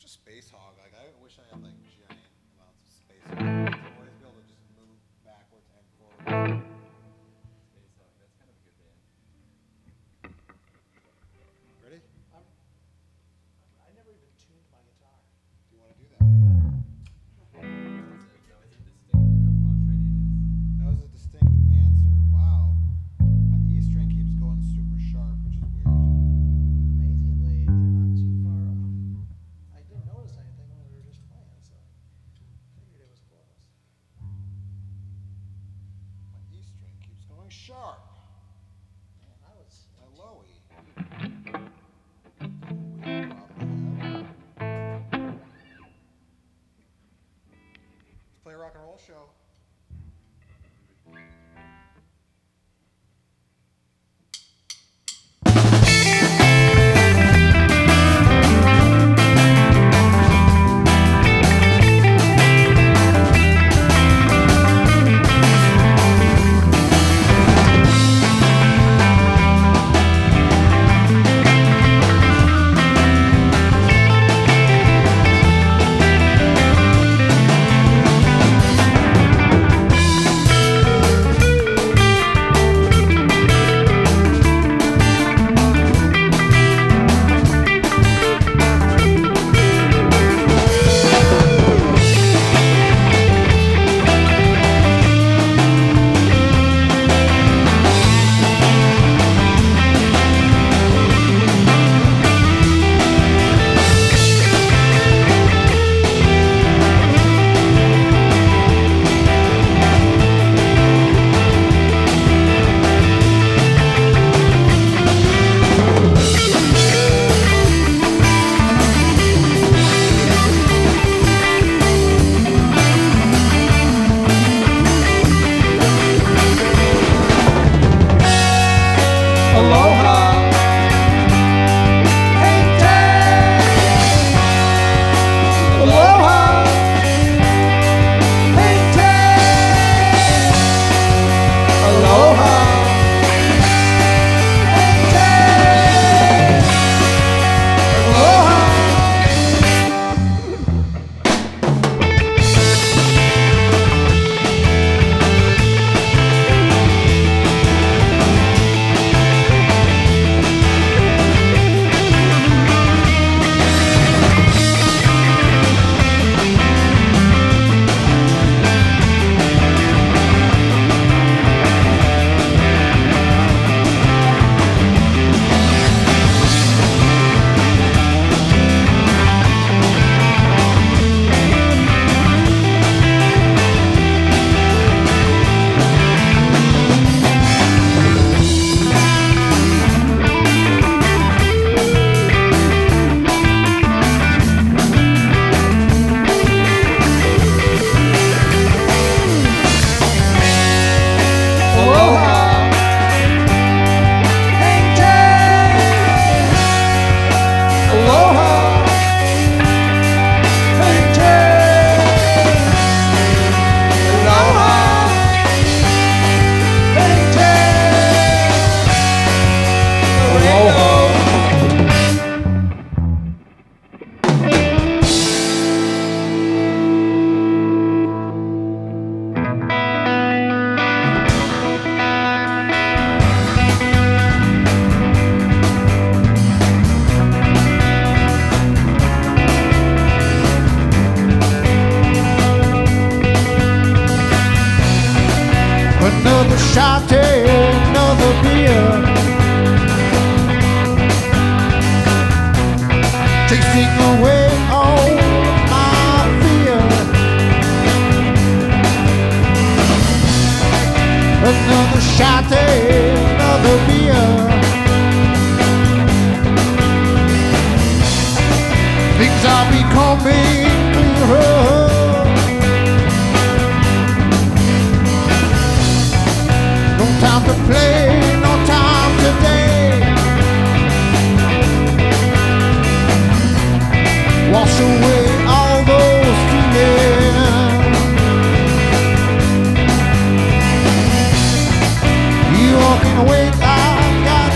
such a space hog. Like I wish I had like giant amounts of space hog. To always be able to just move backwards and forwards. Space Hog. That's kind of a good band. Ready? I never even tuned my guitar. Do you want to do that? That was a distinct look how much ready it is. That was a distinct answer. Wow. My E string keeps going super sharp, which is weird. Amazingly, they're not too far off. I didn't notice anything when we were just playing, so figured it was close. My E string keeps going sharp. Man, I was. My low E. Weird problem to have. Let's play a rock and roll show. Another shot, another beer. Chasing away all my fear. Another shot, another beer. Things are becoming clearer. No time to play, no time today. Wash away all those feelings. You walking away, I've got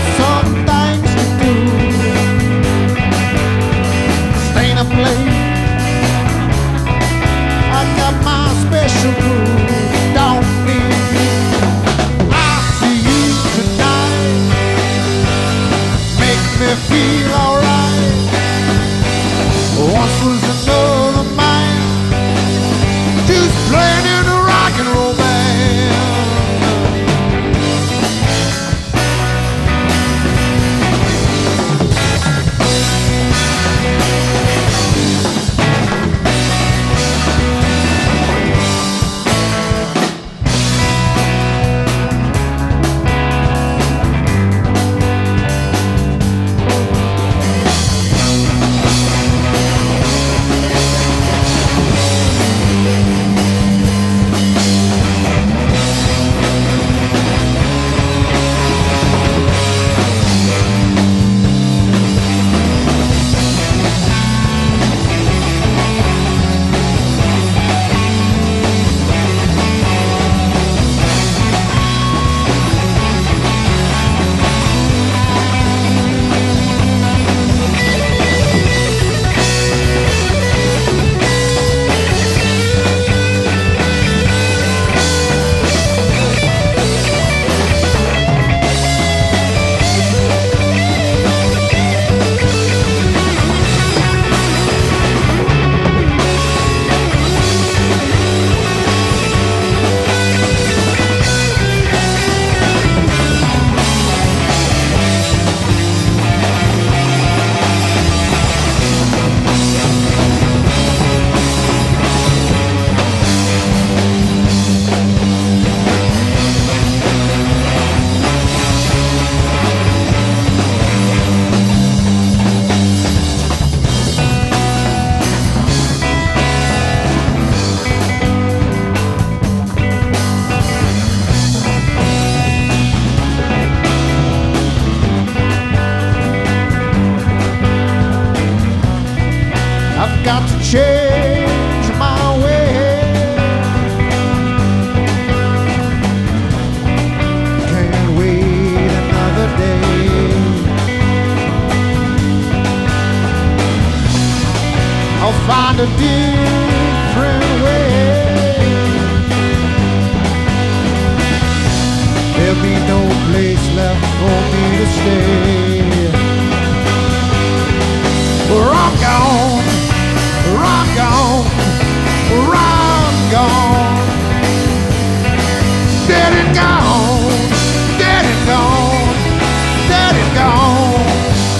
dead and gone, dead and gone, dead and gone.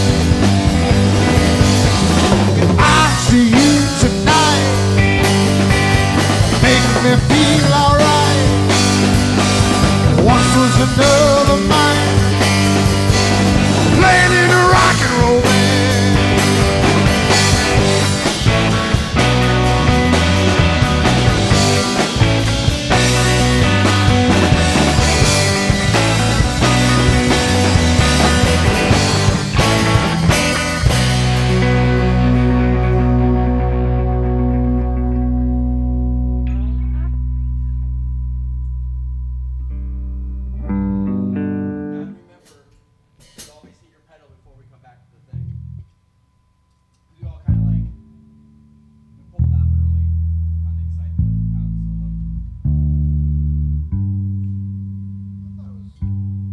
I see you tonight, make me feel alright. Once was another man, playing in a rock and roll band. Gotta remember to always hit your pedal before we come back to the thing. We all kind of like we pulled out early on the excitement of the solo. I thought it was good.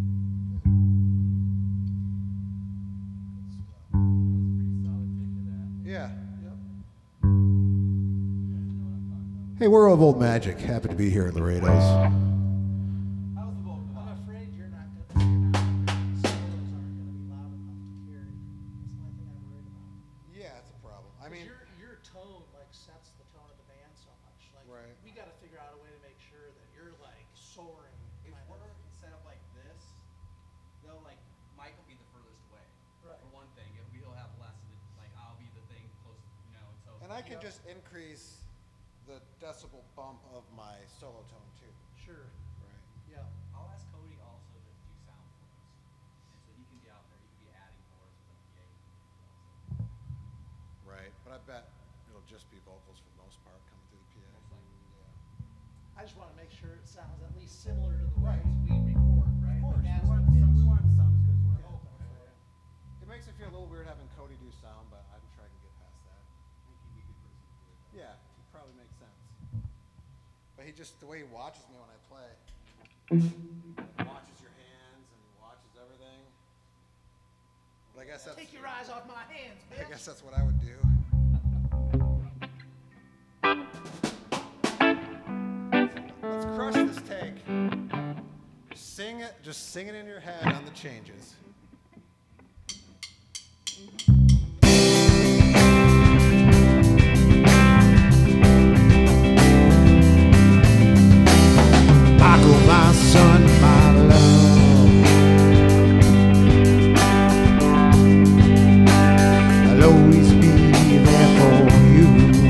Good stuff. That was a pretty solid take of that. Yeah. Yep. You guys know what I'm talking about. Hey, we're of Old Magic. Happy to be here in Laredo's. How's the vocal I'm box? afraid you're not gonna, the solos aren't gonna be loud enough to carry. That's the only thing I'm worried about. Yeah, it's a problem. I 'Cause mean, your tone like sets the tone of the band so much. Like Right. we got to figure out a way to make sure that you're like soaring. If kind we're of. set up like this, they'll like Mike will be the furthest away. Right. For one thing, and we'll have less of it. Like I'll be the thing close, you know. And so. and I can Yep. just increase the decibel bump of my solo tone too. Sure. Right. Yeah. I'll ask Cody also to do sound for us, and so he can be out there. He can be adding more to the PA. Right. But I bet it'll just be vocals for the most part coming through the PA. Most likely. Yeah. I just want to make sure it sounds at least similar to the Right. ones we record, right? Of course, Like, we that's want, the it to mix. sound, we want it to sound as good as we We're can. hoping for Right. it. It makes it feel a little weird having Cody do sound, but I'm sure I can get past that. I think he'd be a good person to do it. Yeah, it probably makes sense. But he just, the way he watches me when I play, watches your hands and he watches everything. But I guess that's, Take your eyes off my hands, I bitch. guess that's what I would do. Let's crush this take. Sing it, just sing it in your head on the changes. Michael, my son, my love, I'll always be there for you.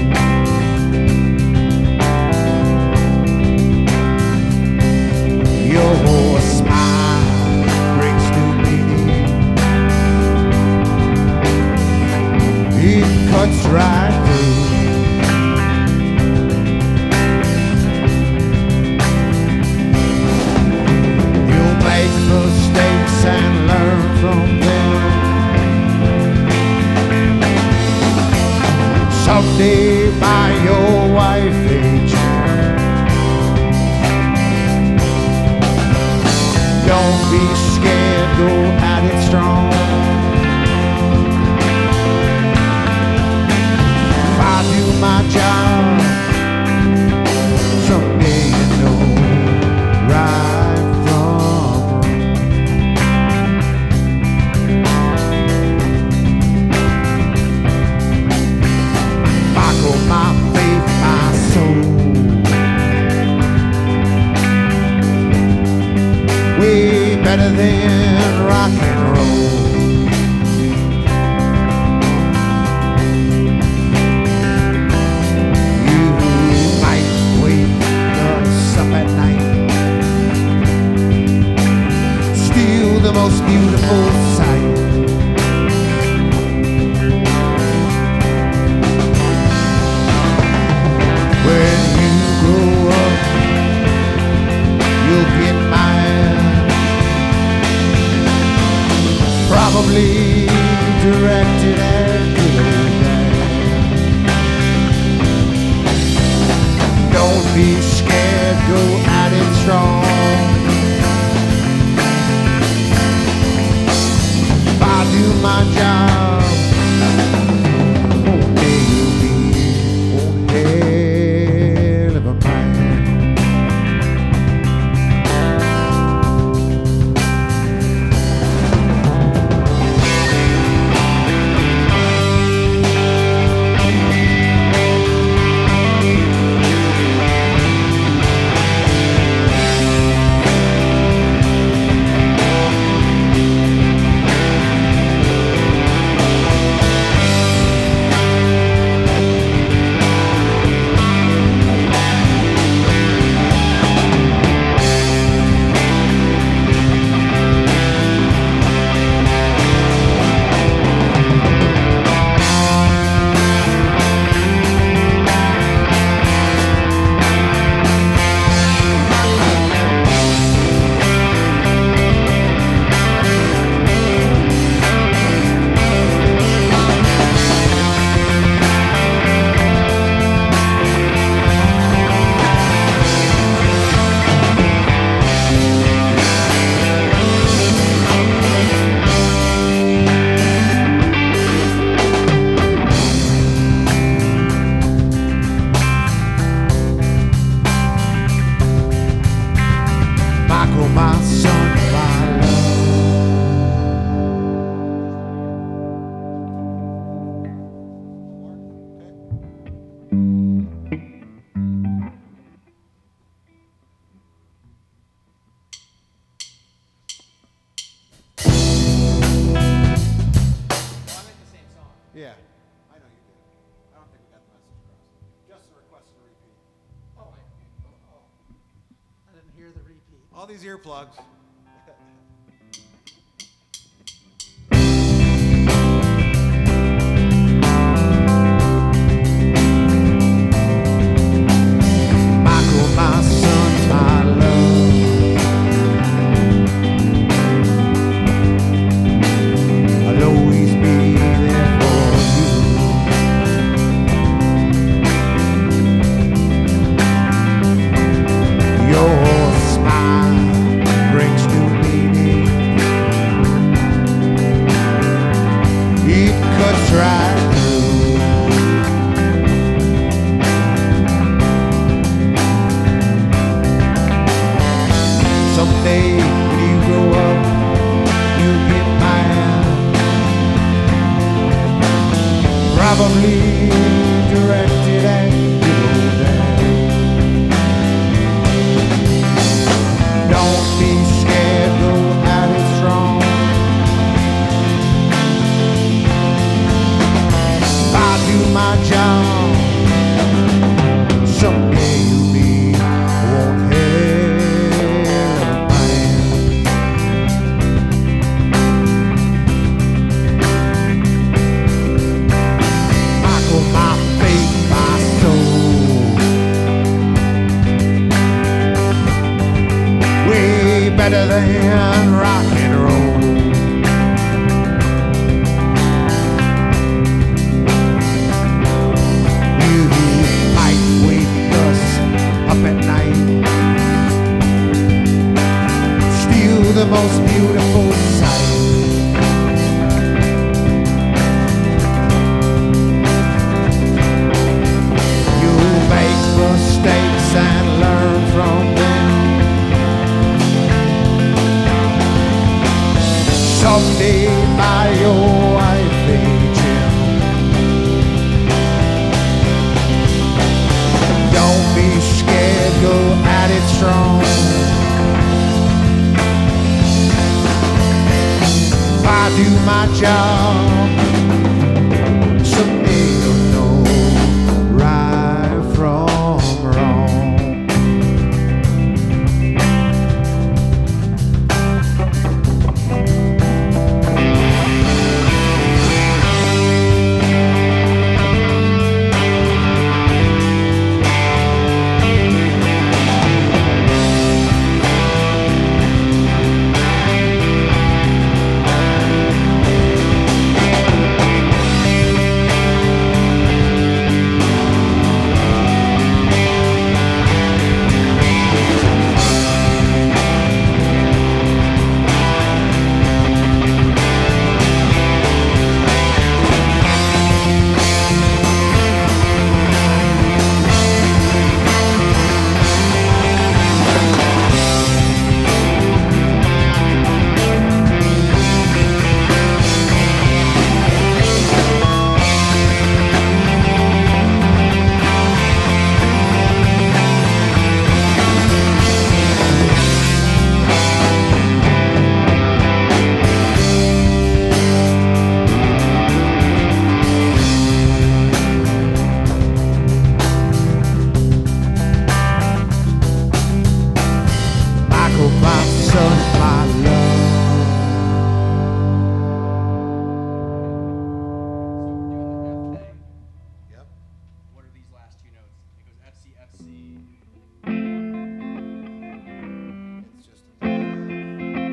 Your smile brings new meaning. It cuts right through. You'll make mistakes and learn from them. Someday by your wife age, don't be scared, go at it strong. If I do my job, someday you know right from wrong. Michael, my faith, my soul, way better than rock and roll. All these earplugs. Michael, my son, my love. I'll always be there for you. Your smile brings new meaning. It cuts right through. Someday when you grow up, you'll get mad. Probably directed at your dad. Don't be scared, go at it strong. If I do my job, someday you'll be one hell of a man. Michael, my faith, my soul, way better than rock and roll. You might wake us up at night, still the most beautiful sight. You make mistakes and learn from them. Someday by your wife, Jim. Don't be scared, go at it strong. If I do my job, someday you'll know right from wrong. Michael, my son, my love. So we're doing the F thing. Yep. What are these last two notes? It goes F C F C. It's just a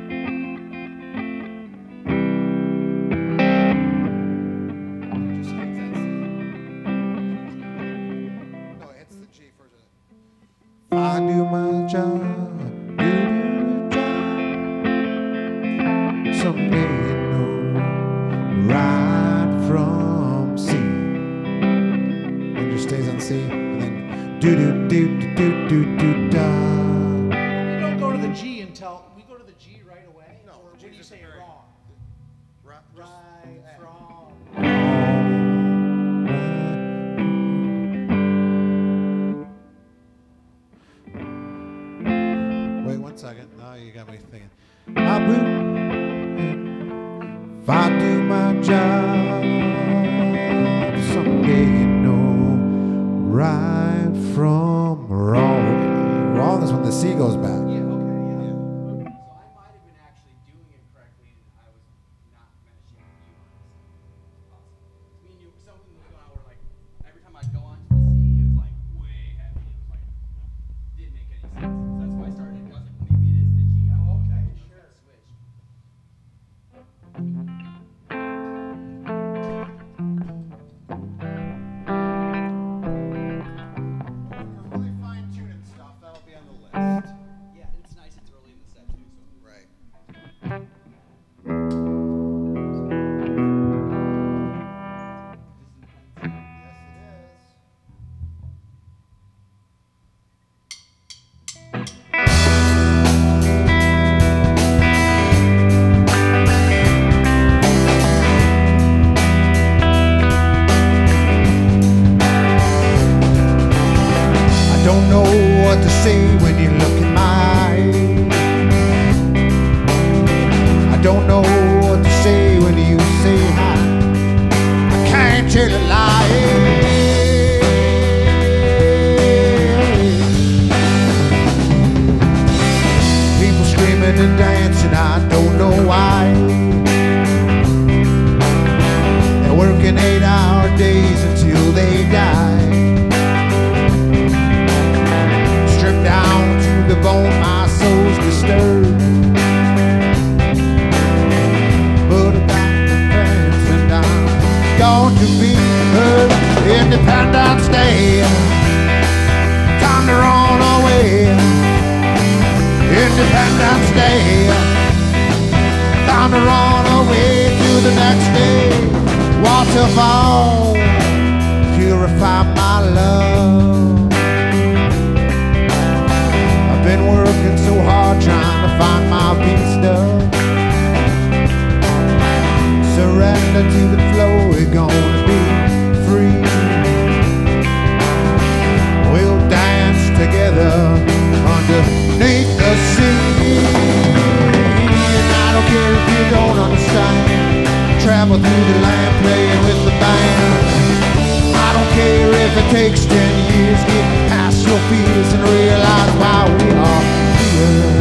it just stays at C. No, it's the G first. If I do my job, do job, someday you know right from C. It just stays on C, and then do do do do do do da. We don't go to the G until, we go to the G right away? No, Or the what G's do you just say very- wrong? Right. Right from. Wait 1 second. Now you got me thinking. I will. If I do my job, someday you know right from wrong. Wrong is when the C goes back. Yeah, okay. say when you look in my eyes. I don't know what to say when you say hi. I can't tell a lie. People screaming and dancing, I don't know why. They're working 8-hour days until they die. Stripped down to the bone, my soul's disturbed. But I got the friends and I'm going to be heard. Independence Day, time to run away. Independence Day, time to run away to the next day. Waterfall, purify my love. I've been working so hard trying to find my peace, love. Surrender to the flow, we're gonna be free. We'll dance together underneath the sea. And I don't care if you don't understand. Travel through the land playing with the band. I don't care if it takes 10 years. Get past your fears and realize why we are here.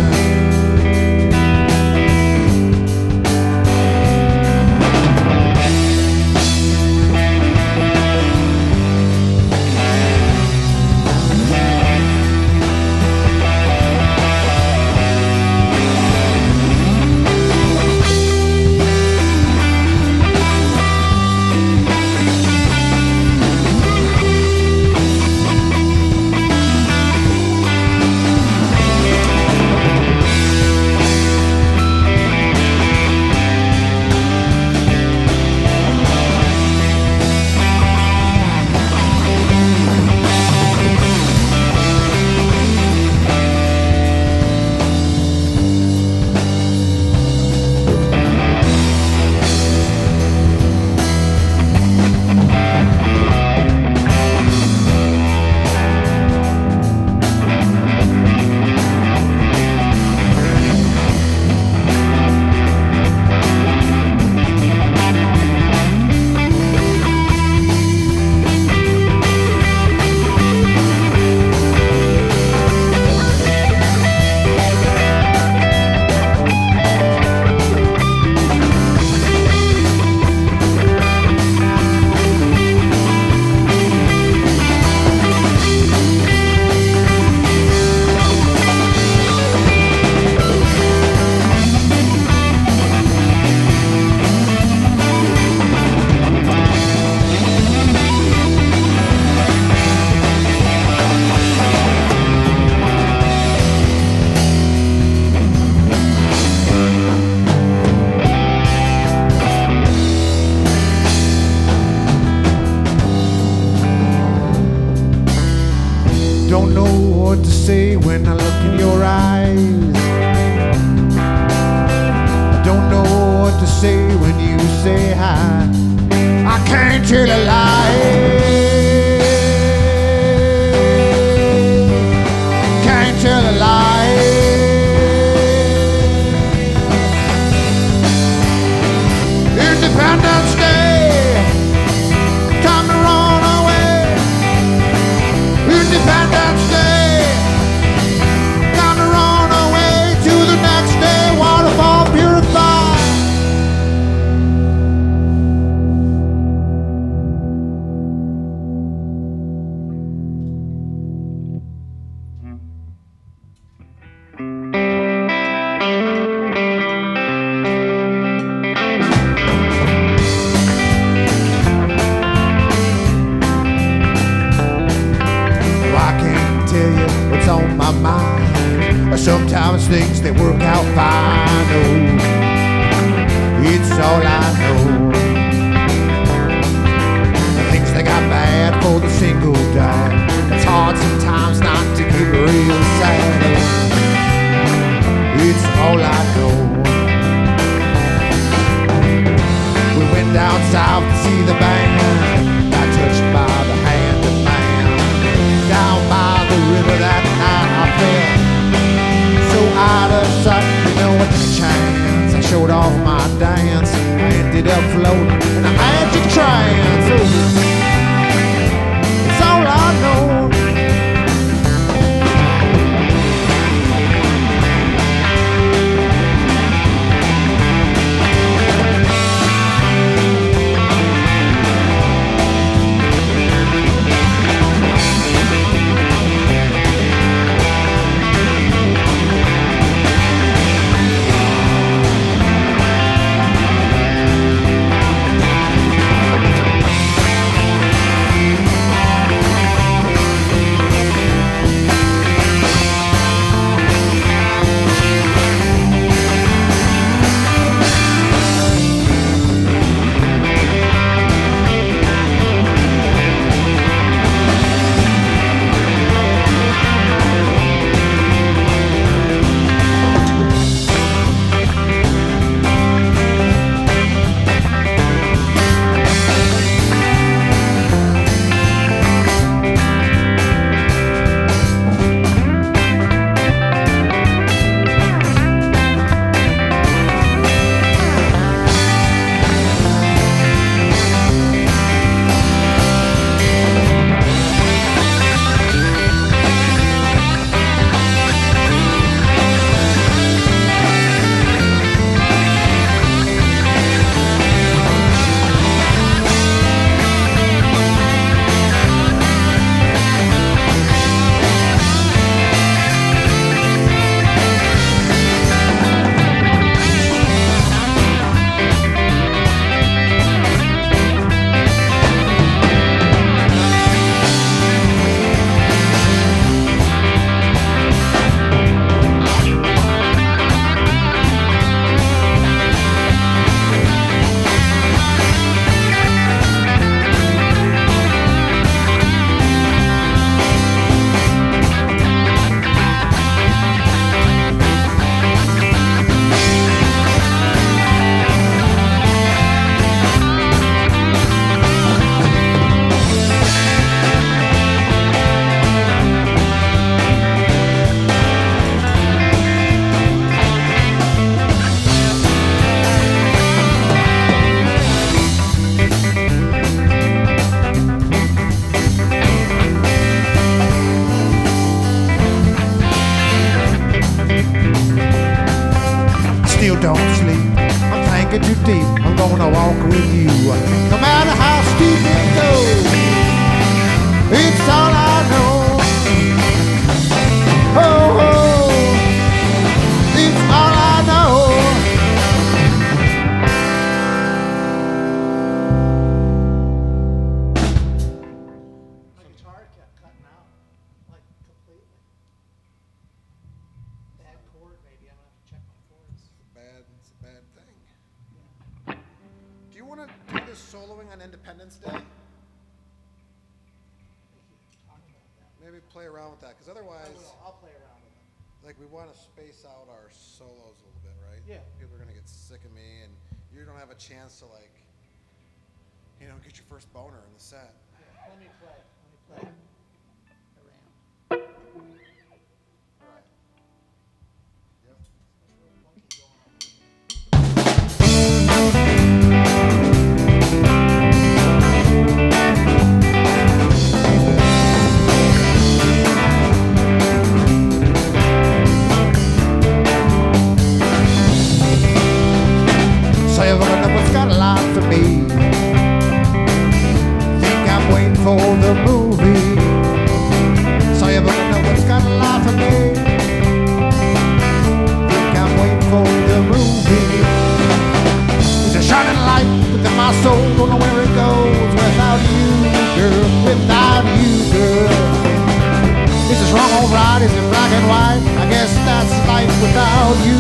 Don't know what to say when I look in your eyes. I don't know what to say when you say hi. I can't tell a lie. Can't tell a lie. Independence Day, time to run away. Independence Day, time to run away to the next day. Waterfall purified. What's on my mind? Sometimes things they work out fine. Oh, it's all I know. Things that got bad for the single die. It's hard sometimes not to get real sad. It's all I know. We went down south to see the band. Got touched by the hand of man. Down by the river that night I so don't sleep. I'm thinking too deep, I'm gonna walk with you. No matter how steep it goes, it's all I know. Oh, oh, it's all I know. My guitar kept cutting out, like completely. Bad chord, maybe. I'm gonna have to check my chords. It's a bad thing. Do you want to do this soloing on Independence Day? Talk about that. Maybe play around with that, because otherwise, I'll play around with it. like, we want to space out our solos a little bit, right? Yeah. People are gonna get sick of me, and you don't have a chance to, like, you know, get your first boner in the set. Yeah, let me play around. All right. Yep. There's a real monkey going on. So you're looking up what's got a lot for me. Think I'm waiting for the movie. So you're looking up what's got a lot for me. Think I'm waiting for the movie. It's a shining light within my soul. Don't know where it goes without you, girl. Without you, girl. Is this wrong or right? Is it black and white? I guess that's life without you.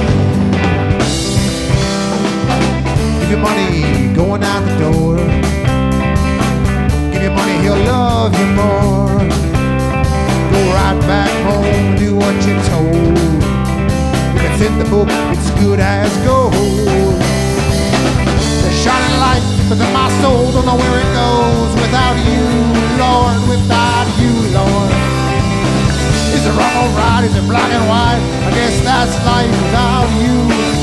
Give your money going out the door. Give your money, he'll love you more. Go right back home, do what you're told. If it's in the book, it's good as gold. The shining light within my soul, don't know where it goes without you, Lord, without you, Lord. Is it wrong or right? Is it black and white? I guess that's life without you.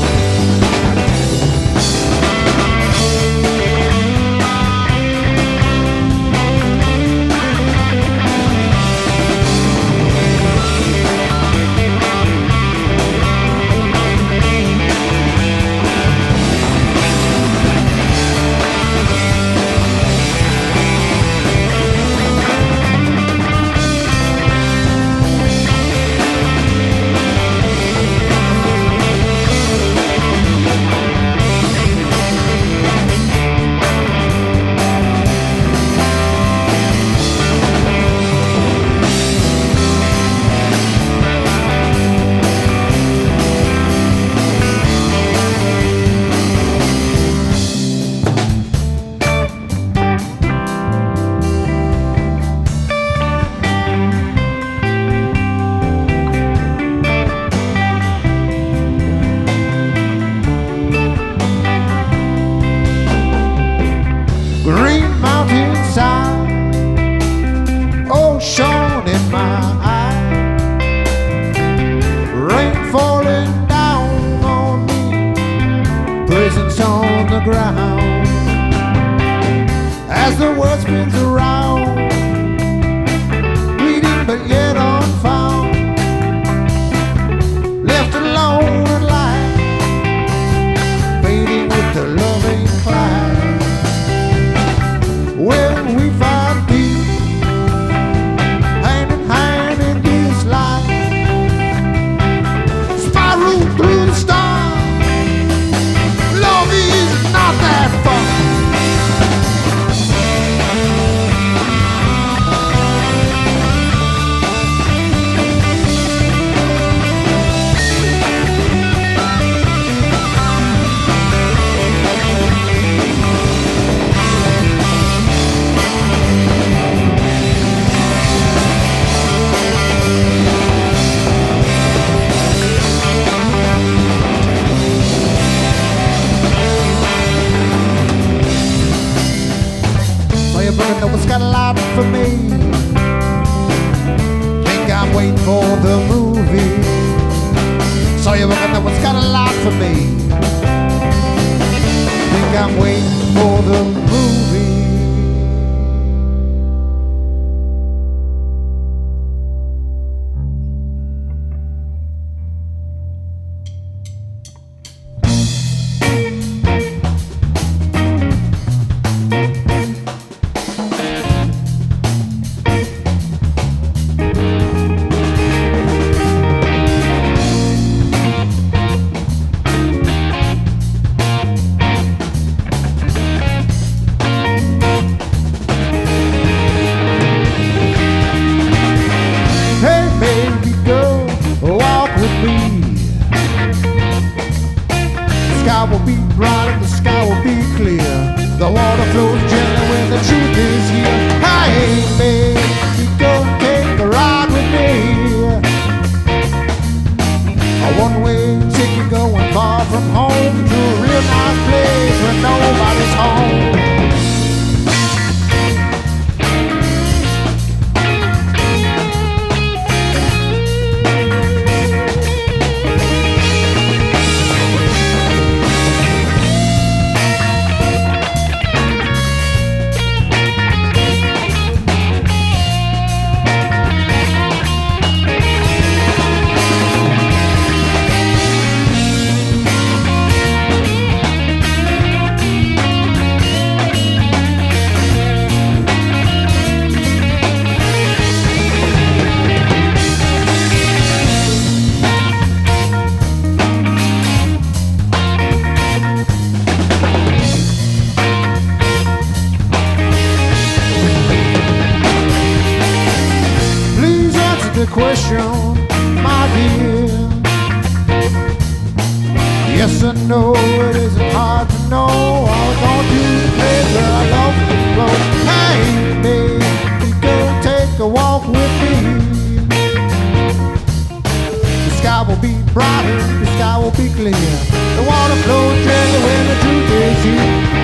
Green mountain side, ocean in my eye, rain falling down on me, presents on the ground, as the world spins around, bleeding but yet unfound, left alone at last, fading with the loving cloud. When we find peace, hand in hand in this life, spiral through the stars, love is not that far. The water flows gently when the truth is here. Hey, baby, go take a ride with me. A one-way ticket going far from home to a real nice place where nobody's home. Question, my dear. Yes or no, it isn't hard to know. I was gonna do the place where I love to go. Hey, baby, go take a walk with me. The sky will be brighter, the sky will be clear. The water flows gently when the truth is here.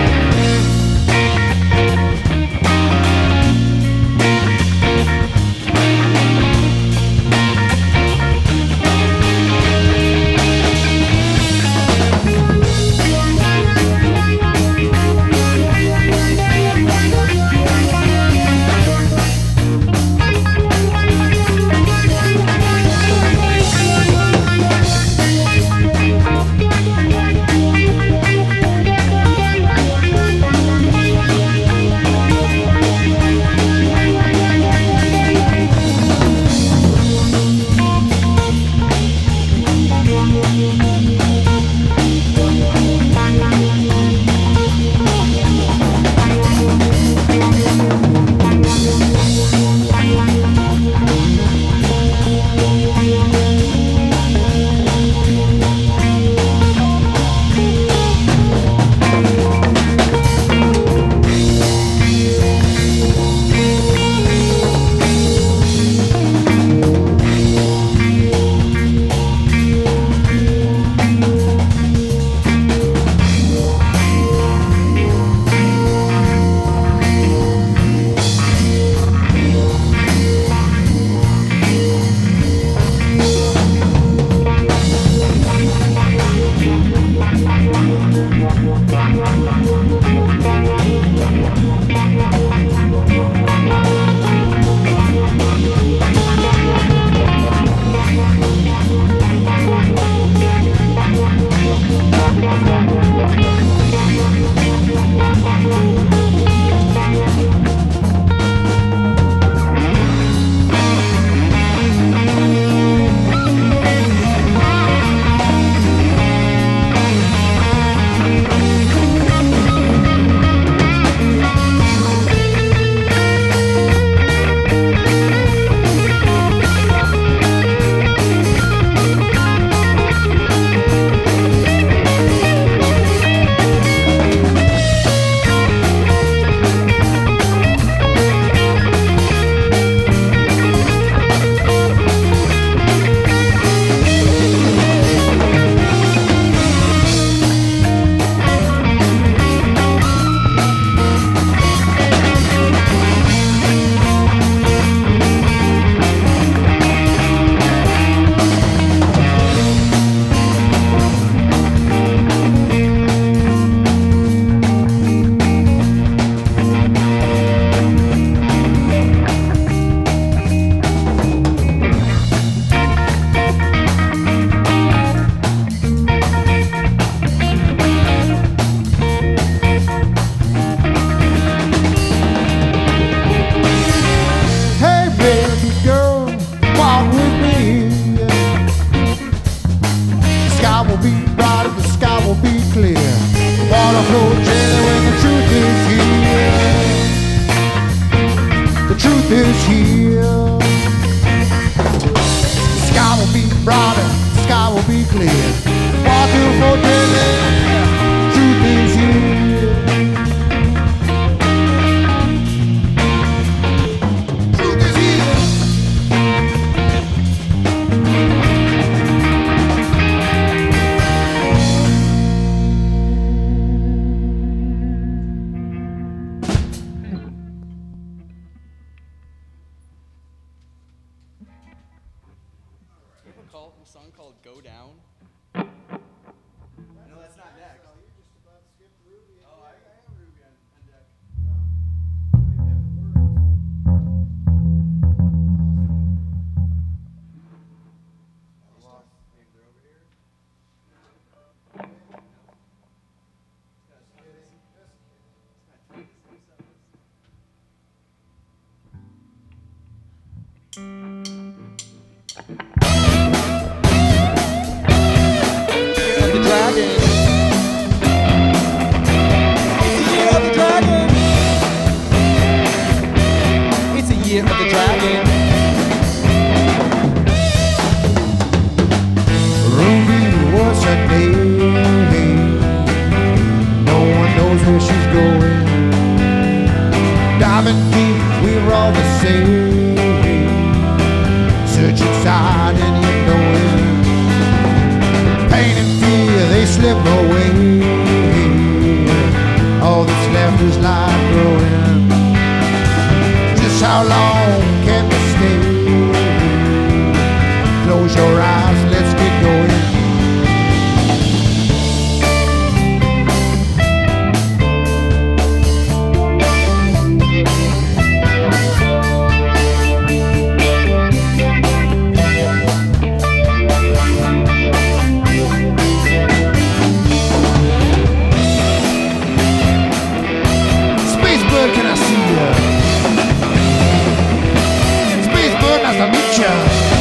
is here. The sky will be brighter, the sky will be clear. Water for daily, truth is here. song called "Go Down"? No, that's not next. You're just about to skip Ruby. Oh, I am Ruby on deck. They're over here. Of the dragon. It's the year of the dragon. It's the year of the dragon. Ruby was her name. No one knows where she's going. Diving deep, we're all the same. Search inside and you know it. Pain and fear, they slip away. All that's left is life growing. Just how long can we stay? Close your eyes, let's get going. Spacebird, can I see ya? Spacebird, nice to meet ya.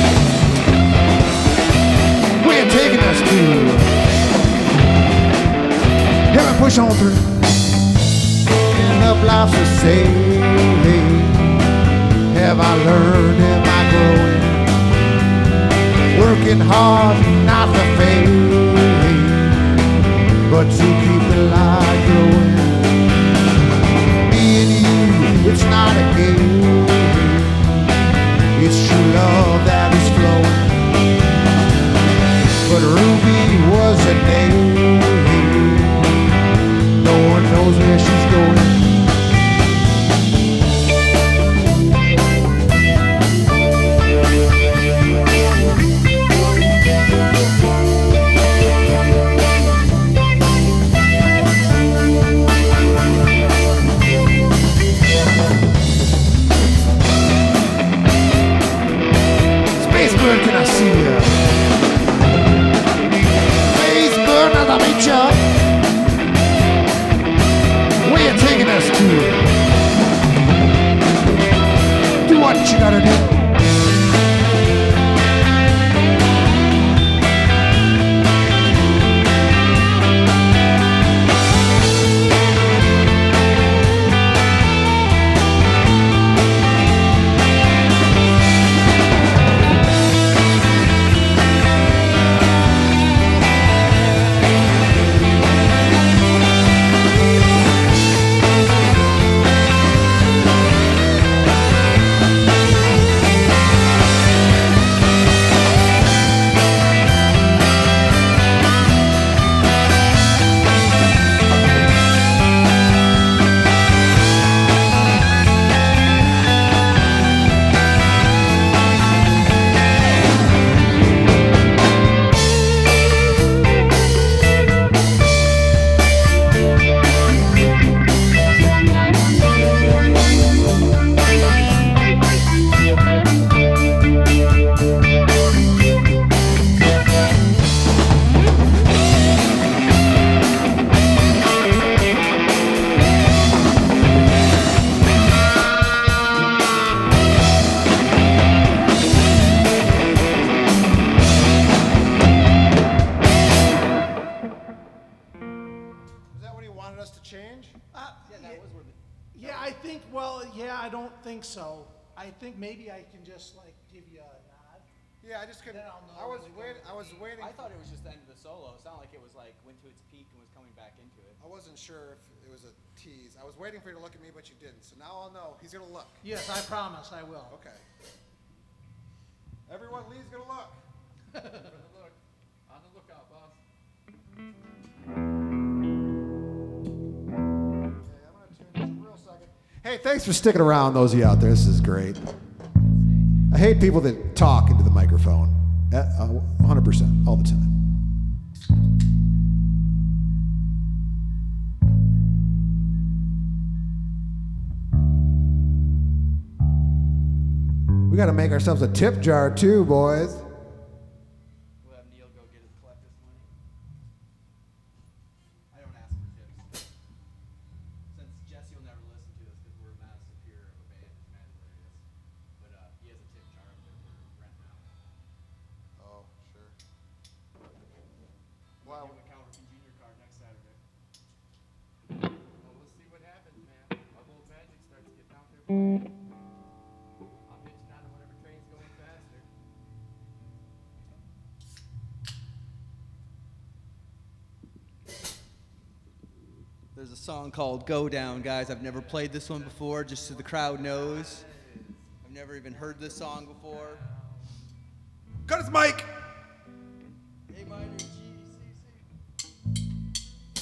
Where you taking us to? Have me push on through. End up life's a sailing. Have I learned, am I growing? Working hard, not for fame, but to keep the light glowing. Me and you, it's not a game. It's true love that is flowing. But Ruby was a name. No one knows where she's going. Spacebird, can I see ya? Spacebird, nice to meet ya. Where you taking us to? Do what you gotta do. Is that what he wanted us to change? Yeah, that was where the. Yeah, I think, well, yeah, I don't think so. I think maybe I can just like give you a nod. Yeah, I just couldn't. Then I'll know I was when we waiting. go. I was waiting. I thought it was just the end of the solo. It sounded like it was like went to its peak and was coming back into it. I wasn't sure if it was a tease. I was waiting for you to look at me, but you didn't. So now I'll know. He's gonna look. Yes, I promise I will. Okay. Everyone, Lee's gonna look. Look, on the lookout, boss. Okay, I'm gonna tune this real second. Hey, thanks for sticking around, those of you out there. This is great. I hate people that talk into the microphone. 100%, all the time. We got to make ourselves a tip jar too, boys. We'll have Neil go get his collector's money. I don't ask for tips. Since Jesse will never listen to this because we're not as superior of a band as Mad Hilarious. But he has a tip jar up there for rent now. Oh, sure. We'll Well, give him a Calvert Junior card next Saturday. Well, we'll see what happens, man. Our old Magic starts getting out there playing. I'm hitching out of whatever train's going faster. There's a song called Go Down, guys. I've never played this one before, just so the crowd knows. I've never even heard this song before. Cut his mic. A minor, G, C, C.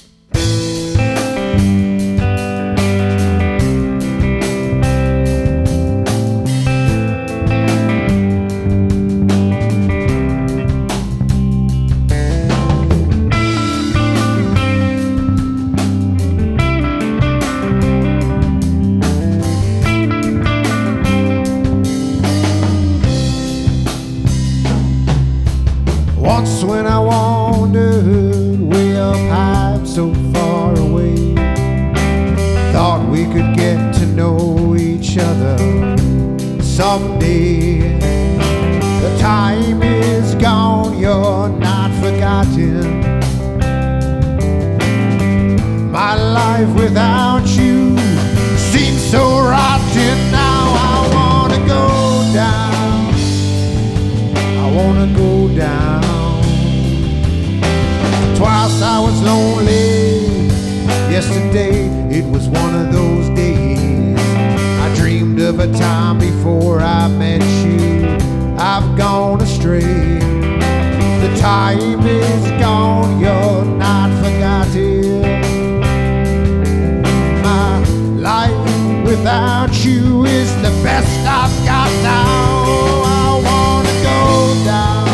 Once when I wandered way up high, so far away, thought we could get to know each other someday. The time is gone, you're not forgotten. My life without you seems so rotten. Now I wanna go down. I wanna go down. Twice I was lonely. Yesterday it was one of those days. I dreamed of a time before I met you. I've gone astray. The time is gone, you're not forgotten. My life without you is the best I've got now. I wanna go down.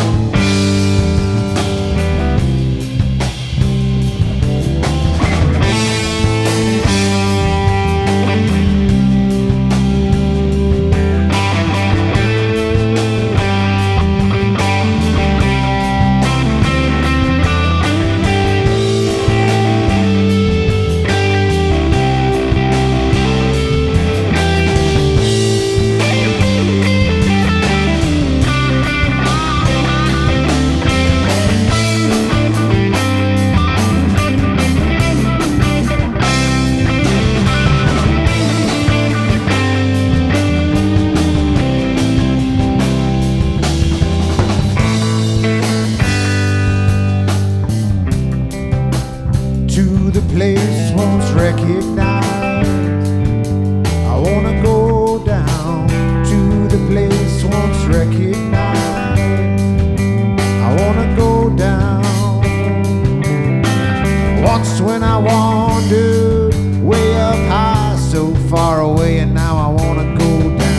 To the place once recognized, I wanna go down. To the place once recognized, I wanna go down. Once when I wandered way up high, so far away, and now I wanna go down.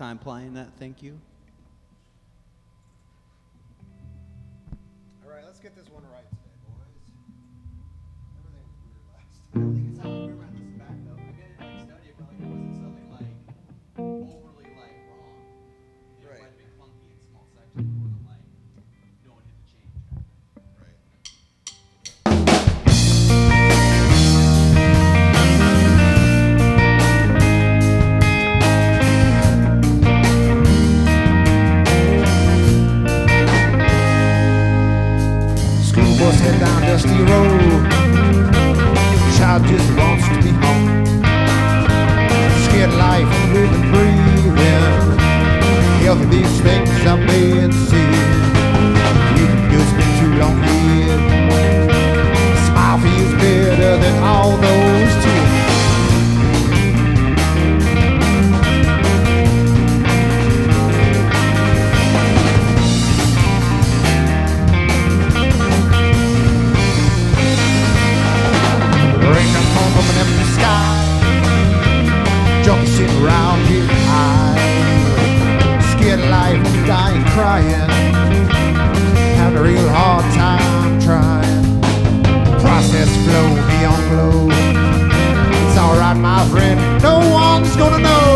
time playing that. Thank you. All right, let's get this one right today, boys. Everything was weird last time. I think it's how we were listen back though. I didn't like study it, but like it wasn't something like overly like wrong. It Right. might have been clunky in small sections. It wasn't like no one hit the change factor. Right. School bus head down dusty road. Child just wants to be home. Scared of life and living, breathing. Health of these things I may and see. You can just been too long here. Smile feels better than all those tears. Rain comes home from an empty sky. Junkies sitting around getting high. Scared of life and dying crying. Having a real hard time trying. Process flow beyond flow. It's alright, my friend. No one's gonna know.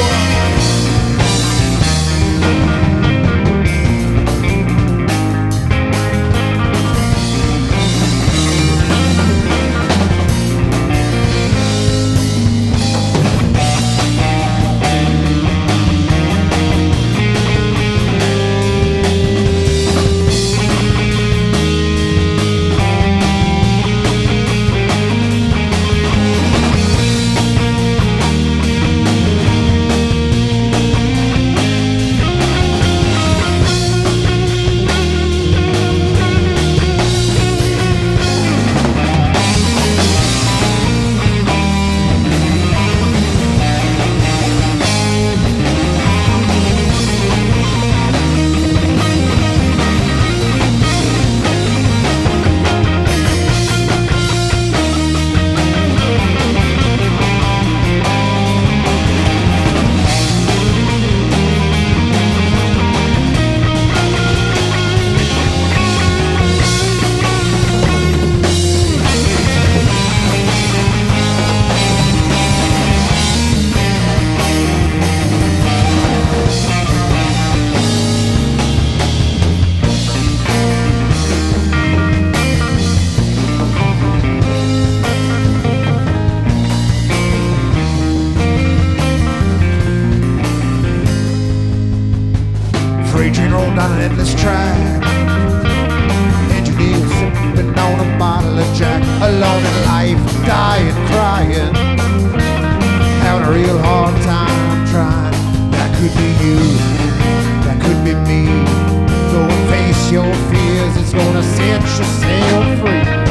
Freight train rolled down an endless track. Engineers sipping on a bottle of Jack. Alone in life, dying, crying. Having a real hard time trying. That could be you, that could be me. Go and face your fears, it's gonna set you sail free.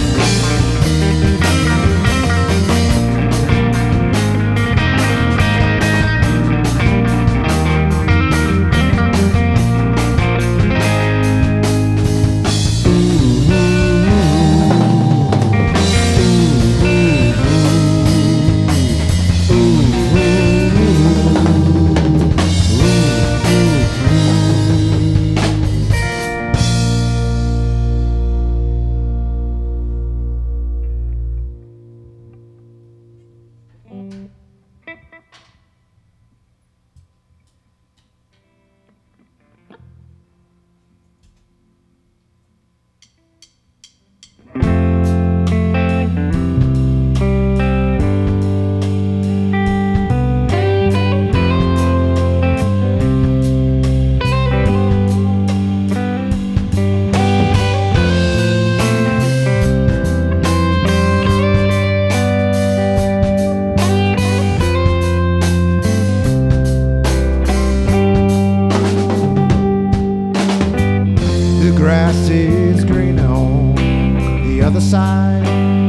Grass is green on the other side.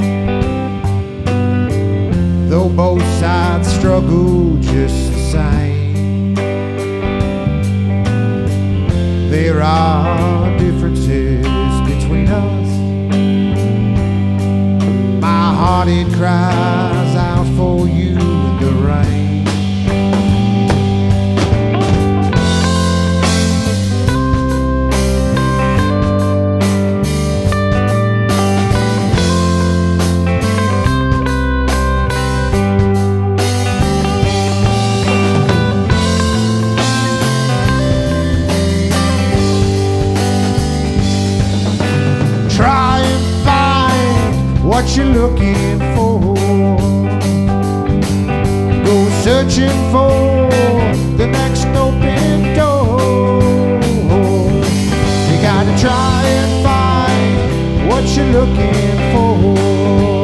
Though both sides struggle just the same, there are differences between us. My heart, it cries out for you in the rain. looking for. Go searching for the next open door. You gotta try and find what you're looking for.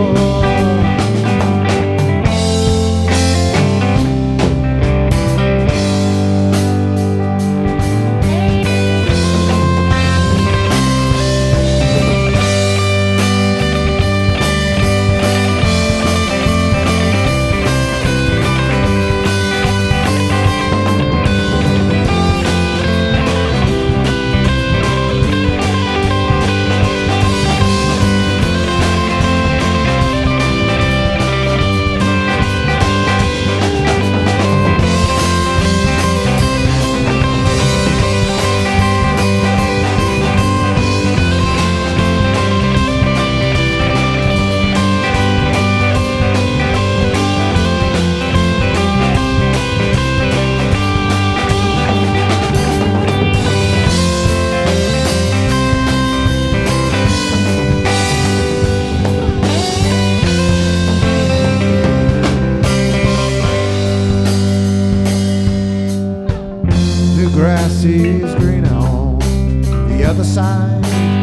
Grass is greener on the other side.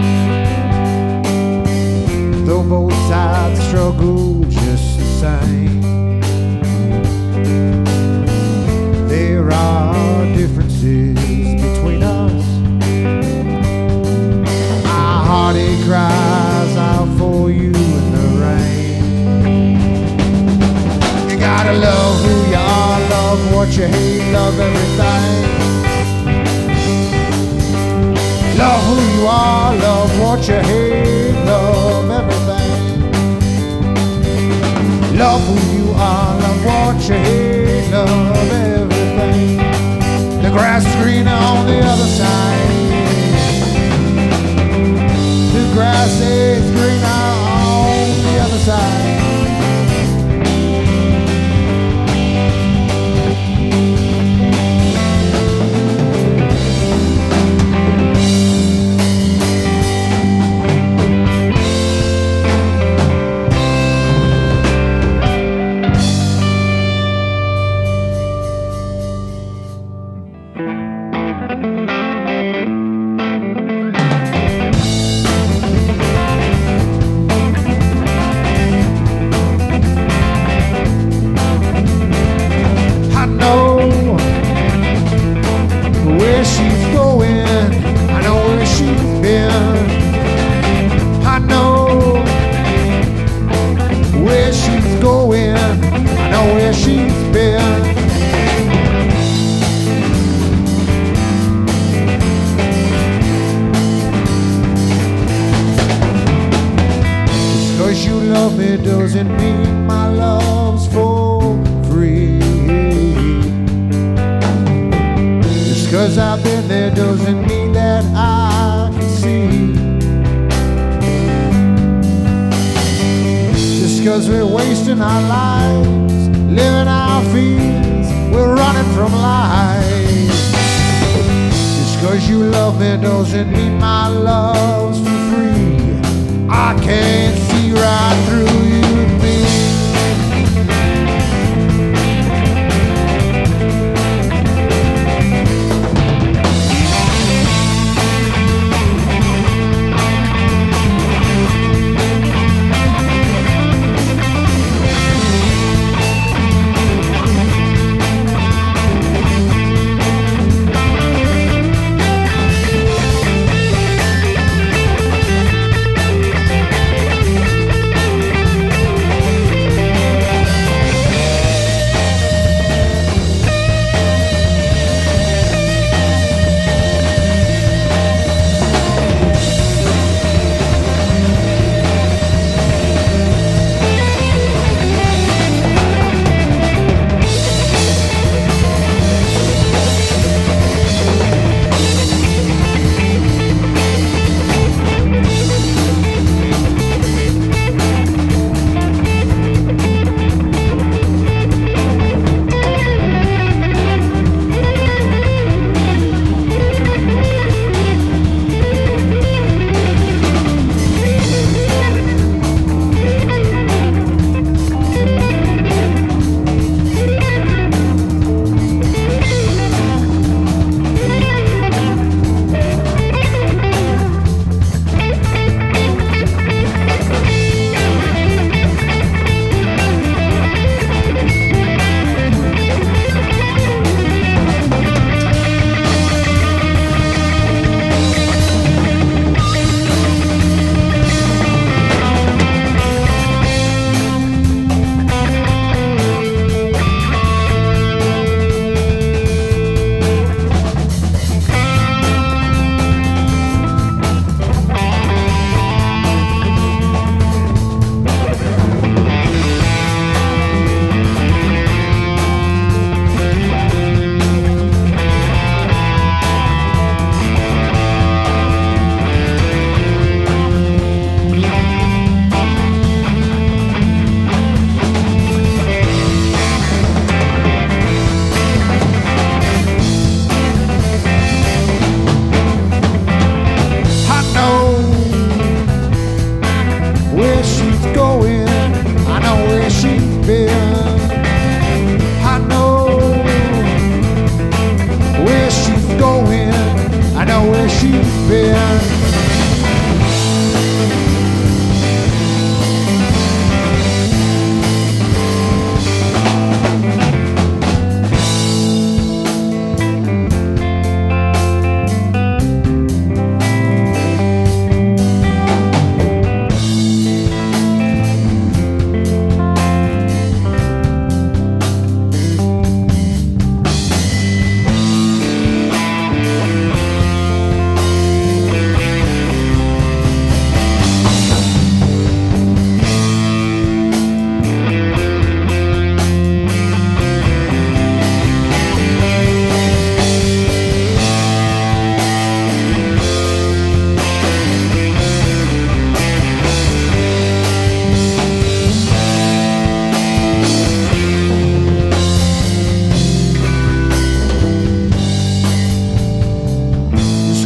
Though both sides struggle just the same, there are differences between us. My heart it cries out for you in the rain. You gotta love who you are, love what you hate, love everything. Love who you are, love what you hate, love everything. Love who you are, love what you hate, love everything. The grass is greener on the other side. The grass is greener on the other side. It doesn't mean my love's for free. Just 'cause I've been there doesn't mean that I can see. Just 'cause we're wasting our lives, living our fears, we're running from life. Just 'cause you love me doesn't mean my love's for free. I can't see right through you and me.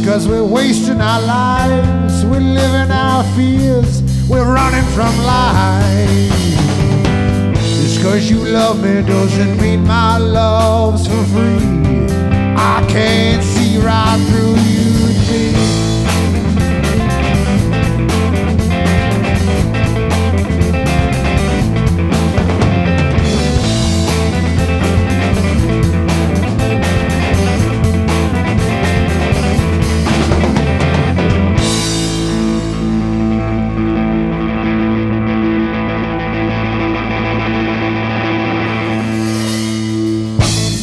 'cause we're wasting our lives, we're living our fears, we're running from life. Just 'cause you love me doesn't mean my love's for free. I can't see right through you and me.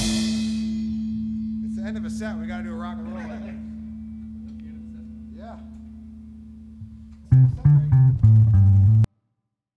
It's the end of a set. We gotta do a rock and roll. Yeah.